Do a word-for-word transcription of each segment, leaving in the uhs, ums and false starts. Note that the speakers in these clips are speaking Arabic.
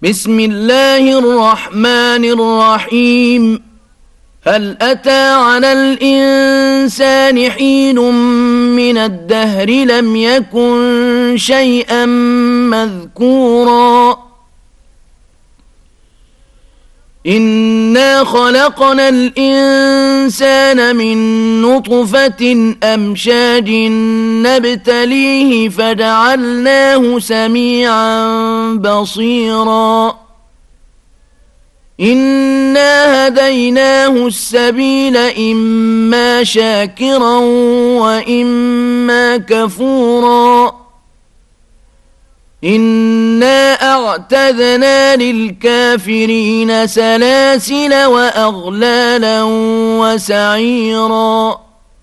بسم الله الرحمن الرحيم هل أتى على الإنسان حين من الدهر لم يكن شيئا مذكورا إنا خلقنا الإنسان من نطفة أمشاج نبتليه فجعلناه سميعا بصيرا إنا هديناه السبيل إما شاكرا وإما كفورا إنا أعتدنا للكافرين سلاسل وأغلالا وسعيرا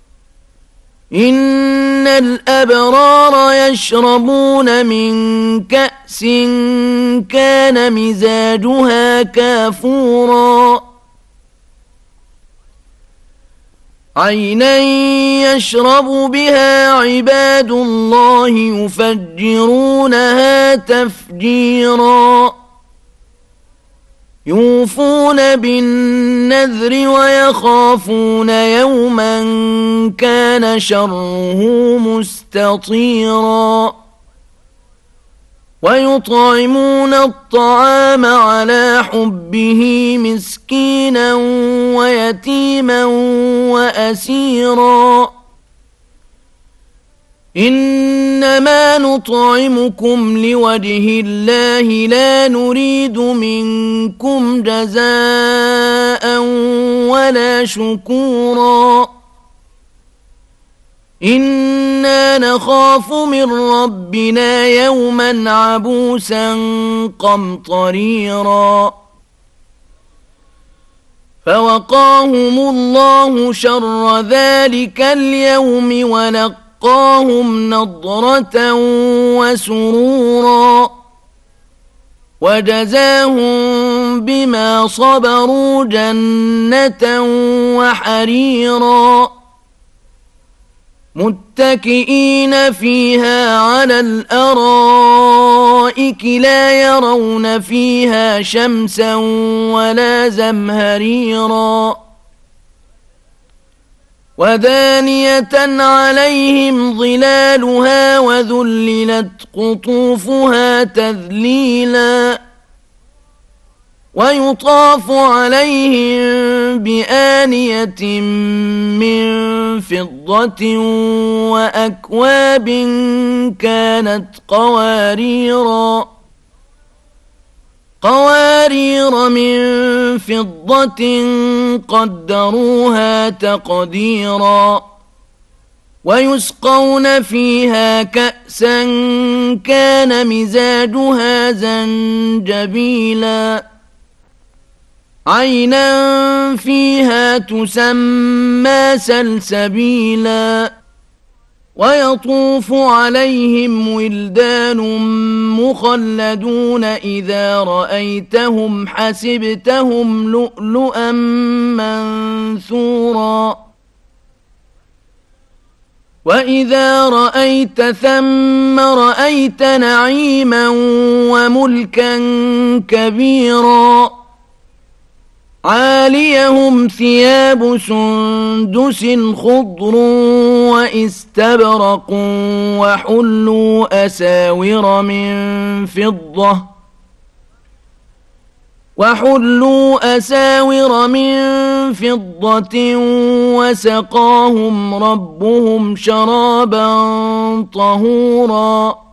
إن الأبرار يشربون من كأس كان مزاجها كافورا عينا يشرب بها عباد الله يفجرونها تفجيرا يوفون بالنذر ويخافون يوما كان شره مستطيرا ويطعمون الطعام على حبه مسكينا ويتيما وأسيرا إنما نطعمكم لوجه الله لا نريد منكم جزاء ولا شكورا إنا نخاف من ربنا يوما عبوسا قمطريرا فوقاهم الله شر ذلك اليوم ولقاهم نضرة وسرورا وجزاهم بما صبروا جنة وحريرا متكئين فيها على الأرائك لا يرون فيها شمسا ولا زمهريرا ودانية عليهم ظلالها وذللت قطوفها تذليلا ويطاف عليهم بآنية من فضة وأكواب كانت قواريرا قوارير من فضة قدروها تقديرا ويسقون فيها كأسا كان مزاجها زنجبيلا عينا فيها تسمى سلسبيلا ويطوف عليهم ولدان مخلدون إذا رأيتهم حسبتهم لؤلؤا منثورا وإذا رأيت ثم رأيت نعيما وملكا كبيرا عاليهم ثياب سندس خضر واستبرق وحلوا أساور من فضة وحلوا أساور من فضة وسقاهم ربهم شرابا طهورا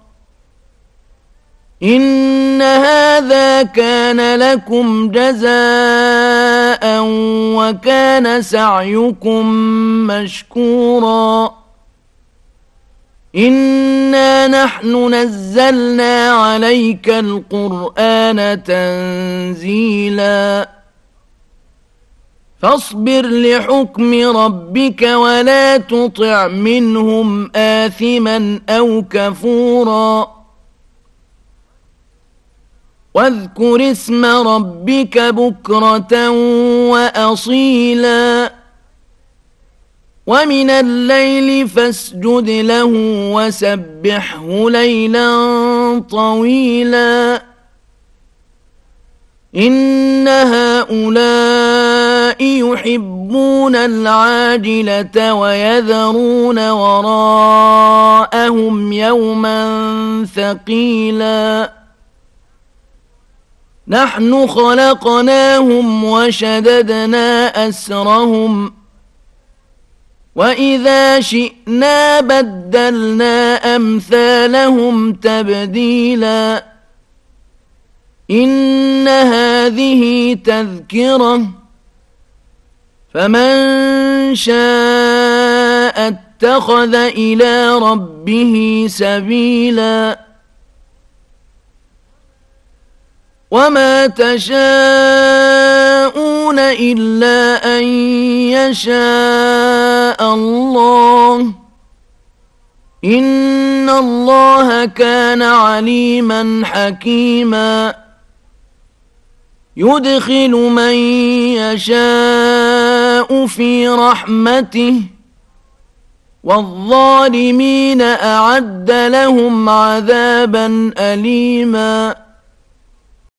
إن هذا كان لكم جزاء وكان سعيكم مشكورا إنا نحن نزلنا عليك القرآن تنزيلا فاصبر لحكم ربك ولا تطع منهم آثما أو كفورا واذكر اسم ربك بكرة وأصيلا ومن الليل فاسجد له وسبحه ليلا طويلا إن هؤلاء يحبون العاجلة ويذرون وراءهم يوما ثقيلا نحن خلقناهم وشددنا أسرهم وإذا شئنا بدلنا أمثالهم تبديلا إن هذه تذكرة فمن شاء اتخذ إلى ربه سبيلا وما تشاءون إلا أن يشاء الله إن الله كان عليما حكيما يدخل من يشاء في رحمته والظالمين أعد لهم عذابا أليما